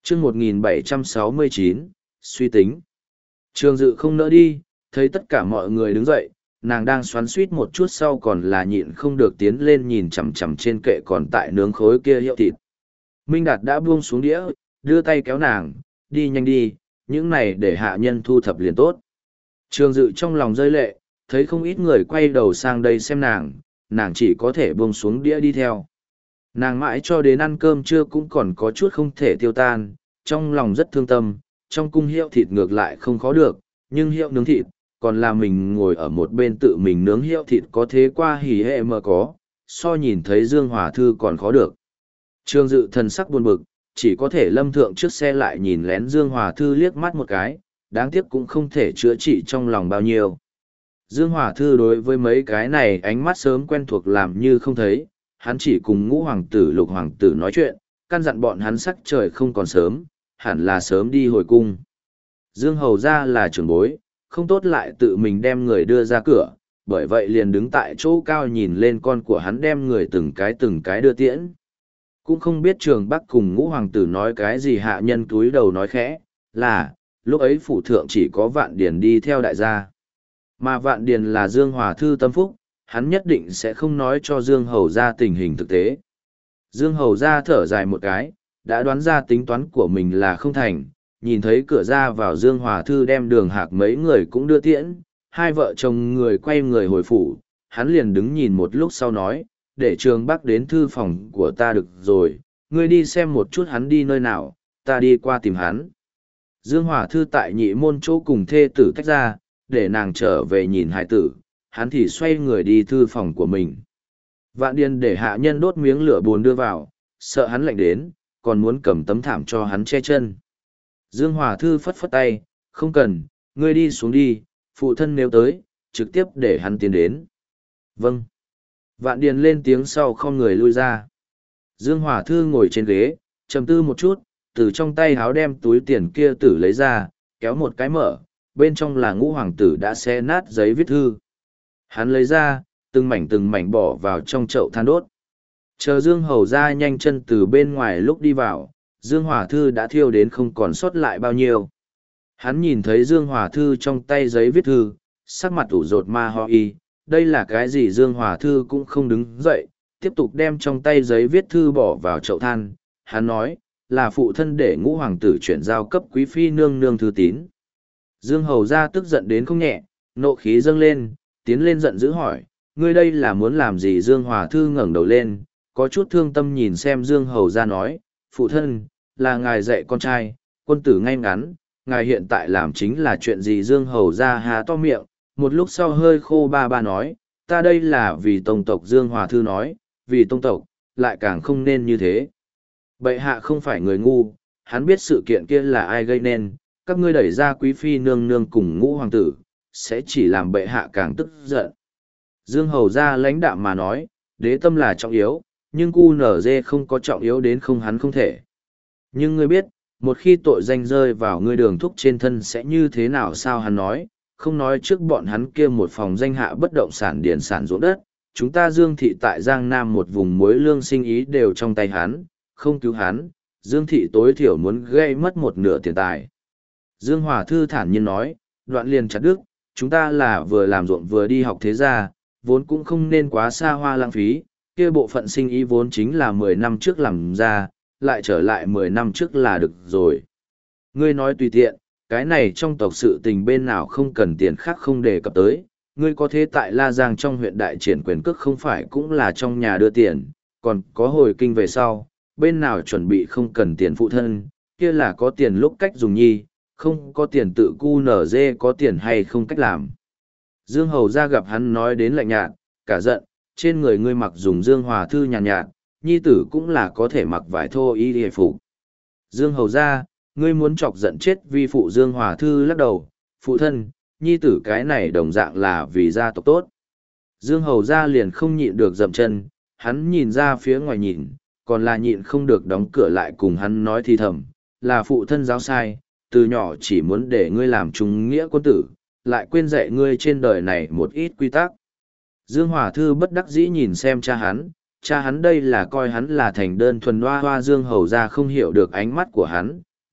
chương 1769, suy tính. Trường Dự không nỡ đi, thấy tất cả mọi người đứng dậy, nàng đang xoắn suýt một chút sau còn là nhịn không được tiến lên nhìn chằm chằm trên kệ còn tại nướng khối kia hiệu thịt. Minh Đạt đã buông xuống đĩa, đưa tay kéo nàng, đi nhanh đi, những này để hạ nhân thu thập liền tốt. Trường Dự trong lòng rơi lệ, thấy không ít người quay đầu sang đây xem nàng chỉ có thể buông xuống đĩa đi theo. Nàng mãi cho đến ăn cơm trưa cũng còn có chút không thể tiêu tan, trong lòng rất thương tâm, trong cung hiệu thịt ngược lại không khó được, nhưng hiệu nướng thịt, còn là mình ngồi ở một bên tự mình nướng hiệu thịt có thế qua hỉ hệ mà có, so nhìn thấy Dương Hòa Thư còn khó được. Trương Dự thần sắc buồn bực, chỉ có thể lâm thượng trước xe lại nhìn lén Dương Hòa Thư liếc mắt một cái, đáng tiếc cũng không thể chữa trị trong lòng bao nhiêu. Dương Hòa Thư đối với mấy cái này ánh mắt sớm quen thuộc làm như không thấy, hắn chỉ cùng Ngũ Hoàng tử Lục Hoàng tử nói chuyện, căn dặn bọn hắn sắc trời không còn sớm, hẳn là sớm đi hồi cung. Dương Hầu ra là trưởng bối, không tốt lại tự mình đem người đưa ra cửa, bởi vậy liền đứng tại chỗ cao nhìn lên con của hắn đem người từng cái đưa tiễn. Cũng không biết Trường Bắc cùng Ngũ Hoàng tử nói cái gì, hạ nhân túi đầu nói khẽ, là, lúc ấy phủ thượng chỉ có Vạn Điền đi theo đại gia. Mà Vạn Điền là Dương Hòa Thư tâm phúc, hắn nhất định sẽ không nói cho Dương Hầu ra tình hình thực tế. Dương Hầu ra thở dài một cái, đã đoán ra tính toán của mình là không thành, nhìn thấy cửa ra vào Dương Hòa Thư đem Đường Hạc mấy người cũng đưa tiễn, hai vợ chồng người quay người hồi phủ, hắn liền đứng nhìn một lúc sau nói, để Trường Bắc đến thư phòng của ta được rồi, ngươi đi xem một chút hắn đi nơi nào, ta đi qua tìm hắn. Dương Hòa Thư tại nhị môn chỗ cùng thê tử tách ra, để nàng trở về nhìn hải tử, hắn thì xoay người đi thư phòng của mình. Vạn Điền để hạ nhân đốt miếng lửa buồn đưa vào, sợ hắn lạnh đến, còn muốn cầm tấm thảm cho hắn che chân. Dương Hòa Thư phất phất tay, không cần, ngươi đi xuống đi, phụ thân nếu tới, trực tiếp để hắn tiến đến. Vâng. Vạn Điền lên tiếng sau không người lui ra. Dương Hòa Thư ngồi trên ghế, trầm tư một chút, từ trong tay háo đem túi tiền kia tử lấy ra, kéo một cái mở, bên trong là Ngũ Hoàng tử đã xé nát giấy viết thư. Hắn lấy ra, từng mảnh bỏ vào trong chậu than đốt. Chờ Dương Hầu ra nhanh chân từ bên ngoài lúc đi vào, Dương Hòa Thư đã thiêu đến không còn sót lại bao nhiêu. Hắn nhìn thấy Dương Hòa Thư trong tay giấy viết thư, sắc mặt ủ rột ma ho y, đây là cái gì? Dương Hòa Thư cũng không đứng dậy, tiếp tục đem trong tay giấy viết thư bỏ vào chậu than. Hắn nói, là phụ thân để Ngũ Hoàng tử chuyển giao cấp quý phi nương nương thư tín. Dương Hầu ra tức giận đến không nhẹ, nộ khí dâng lên, tiến lên giận dữ hỏi, ngươi đây là muốn làm gì? Dương Hòa Thư ngẩng đầu lên, có chút thương tâm nhìn xem Dương Hầu ra nói, phụ thân, là ngài dạy con trai, quân tử ngay ngắn, ngài hiện tại làm chính là chuyện gì? Dương Hầu ra há to miệng, một lúc sau hơi khô ba nói, ta đây là vì tông tộc. Dương Hòa Thư nói, vì tông tộc, lại càng không nên như thế. Bệ hạ không phải người ngu, hắn biết sự kiện kia là ai gây nên, các ngươi đẩy ra quý phi nương nương cùng Ngũ Hoàng tử, sẽ chỉ làm bệ hạ càng tức giận. Dương Hầu ra lãnh đạm mà nói, đế tâm là trọng yếu, nhưng cu nở dê không có trọng yếu đến không hắn không thể. Nhưng ngươi biết, một khi tội danh rơi vào ngươi Đường Thúc trên thân sẽ như thế nào sao? Hắn nói, không nói trước bọn hắn kia một phòng danh hạ bất động sản điển sản ruộng đất, chúng ta Dương thị tại Giang Nam một vùng muối lương sinh ý đều trong tay hắn, không cứu hắn, Dương thị tối thiểu muốn gây mất một nửa tiền tài. Dương Hòa Thư thản nhiên nói, đoạn liền chặt đứt, chúng ta là vừa làm ruộng vừa đi học thế gia, vốn cũng không nên quá xa hoa lãng phí, kia bộ phận sinh ý vốn chính là 10 năm trước làm ra, lại trở lại 10 năm trước là được rồi. Ngươi nói tùy tiện, cái này trong tộc sự tình bên nào không cần tiền khác không đề cập tới, ngươi có thế tại La Giang trong huyện đại triển quyền cước không phải cũng là trong nhà đưa tiền, còn có hồi kinh về sau, bên nào chuẩn bị không cần tiền phụ thân, kia là có tiền lúc cách dùng nhi, không có tiền tự cu nở dê có tiền hay không cách làm. Dương Hầu ra gặp hắn nói đến lạnh nhạt, cả giận, trên người ngươi mặc dùng Dương Hòa Thư nhàn nhạt, nhi tử cũng là có thể mặc vải thô y hề phục. Dương Hầu ra, ngươi muốn chọc giận chết vi phụ? Dương Hòa Thư lắc đầu, phụ thân, nhi tử cái này đồng dạng là vì gia tộc tốt. Dương Hầu ra liền không nhịn được dậm chân, hắn nhìn ra phía ngoài nhìn, còn là nhịn không được đóng cửa lại cùng hắn nói thì thầm, là phụ thân giáo sai, từ nhỏ chỉ muốn để ngươi làm trung nghĩa quân tử, lại quên dạy ngươi trên đời này một ít quy tắc. Dương Hòa Thư bất đắc dĩ nhìn xem cha hắn đây là coi hắn là thành đơn thuần hoa hoa. Dương Hầu ra không hiểu được ánh mắt của hắn,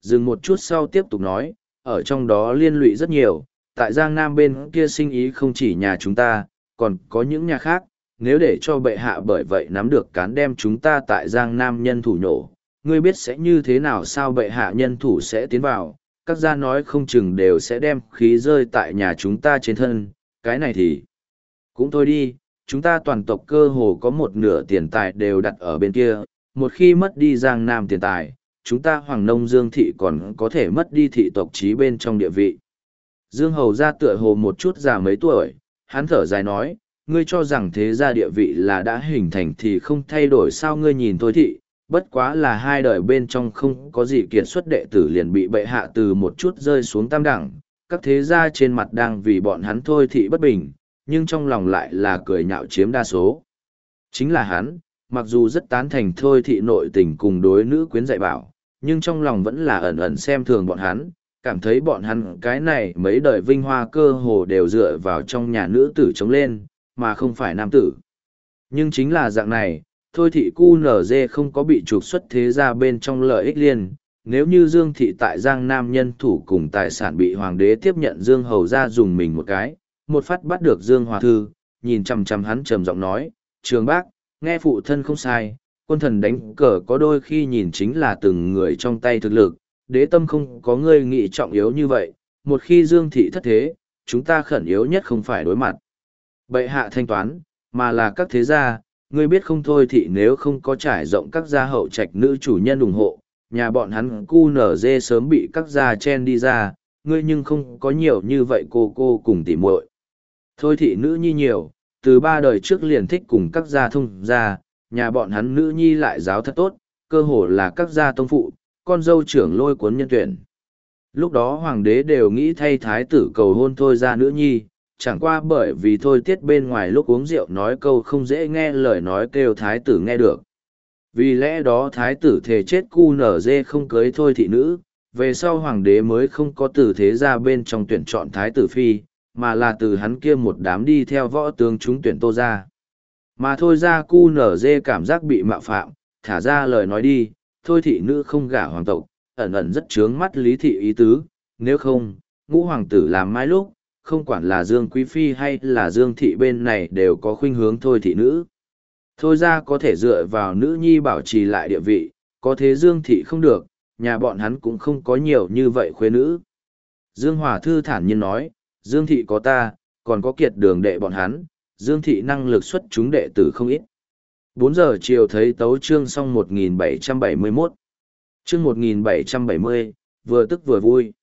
dừng một chút sau tiếp tục nói, ở trong đó liên lụy rất nhiều, tại Giang Nam bên kia sinh ý không chỉ nhà chúng ta, còn có những nhà khác, nếu để cho bệ hạ bởi vậy nắm được cán đem chúng ta tại Giang Nam nhân thủ nhổ, ngươi biết sẽ như thế nào sao bệ hạ nhân thủ sẽ tiến vào, các gia nói không chừng đều sẽ đem khí rơi tại nhà chúng ta trên thân, cái này thì cũng thôi đi, chúng ta toàn tộc cơ hồ có một nửa tiền tài đều đặt ở bên kia, một khi mất đi Giang Nam tiền tài, chúng ta Hoàng Nông Dương Thị còn có thể mất đi thị tộc trí bên trong địa vị. Dương Hầu ra tựa hồ một chút già mấy tuổi, hắn thở dài nói, ngươi cho rằng thế gia địa vị là đã hình thành thì không thay đổi sao ngươi nhìn Thôi Thị, bất quá là hai đời bên trong không có gì kiệt xuất đệ tử liền bị bệ hạ từ một chút rơi xuống tam đẳng, các thế gia trên mặt đang vì bọn hắn Thôi Thị bất bình, nhưng trong lòng lại là cười nhạo chiếm đa số. Chính là hắn, mặc dù rất tán thành Thôi Thị nội tình cùng đối nữ quyến dạy bảo, nhưng trong lòng vẫn là ẩn ẩn xem thường bọn hắn, cảm thấy bọn hắn cái này mấy đời vinh hoa cơ hồ đều dựa vào trong nhà nữ tử chống lên, mà không phải nam tử. Nhưng chính là dạng này, Thôi Thị QNZ không có bị trục xuất thế ra bên trong lợi ích liên, nếu như Dương Thị tại Giang Nam nhân thủ cùng tài sản bị Hoàng đế tiếp nhận Dương Hầu ra dùng mình một cái, một phát bắt được Dương Hòa Thư, nhìn chằm chằm hắn trầm giọng nói, Trường Bác, nghe phụ thân không sai, quân thần đánh cờ có đôi khi nhìn chính là từng người trong tay thực lực, đế tâm không có ngươi nghĩ trọng yếu như vậy, một khi Dương Thị thất thế, chúng ta khẩn yếu nhất không phải đối mặt bệ hạ thanh toán, mà là các thế gia, ngươi biết không Thôi Thị nếu không có trải rộng các gia hậu trạch nữ chủ nhân ủng hộ, nhà bọn hắn QNZ sớm bị các gia chen đi ra, ngươi nhưng không có nhiều như vậy cô cùng tỉ muội. Thôi Thị nữ nhi nhiều, từ 3 đời trước liền thích cùng các gia thông gia, nhà bọn hắn nữ nhi lại giáo thật tốt, cơ hồ là các gia tông phụ, con dâu trưởng lôi cuốn nhân tuyển. Lúc đó hoàng đế đều nghĩ thay thái tử cầu hôn Thôi ra nữ nhi, chẳng qua bởi vì Thôi Tiết bên ngoài lúc uống rượu nói câu không dễ nghe lời nói kêu thái tử nghe được. Vì lẽ đó thái tử thề chết QNZ không cưới Thôi Thị nữ, về sau hoàng đế mới không có từ thế ra bên trong tuyển chọn thái tử phi, mà là từ hắn kia một đám đi theo võ tướng chúng tuyển Tô ra. Mà Thôi ra QNZ cảm giác bị mạo phạm, thả ra lời nói đi, Thôi Thị nữ không gả hoàng tộc, ẩn ẩn rất chướng mắt Lý Thị ý tứ, nếu không, ngũ hoàng tử làm mai lúc, không quản là Dương Quý Phi hay là Dương Thị bên này đều có khuynh hướng Thôi Thị nữ. Thôi ra có thể dựa vào nữ nhi bảo trì lại địa vị, có thế Dương Thị không được, nhà bọn hắn cũng không có nhiều như vậy khuê nữ. Dương Hòa Thư thản nhiên nói, Dương Thị có ta, còn có Kiệt Đường đệ bọn hắn, Dương Thị năng lực xuất chúng đệ tử không ít. 4 giờ chiều thấy tấu chương xong 1771. Chương 1770, vừa tức vừa vui.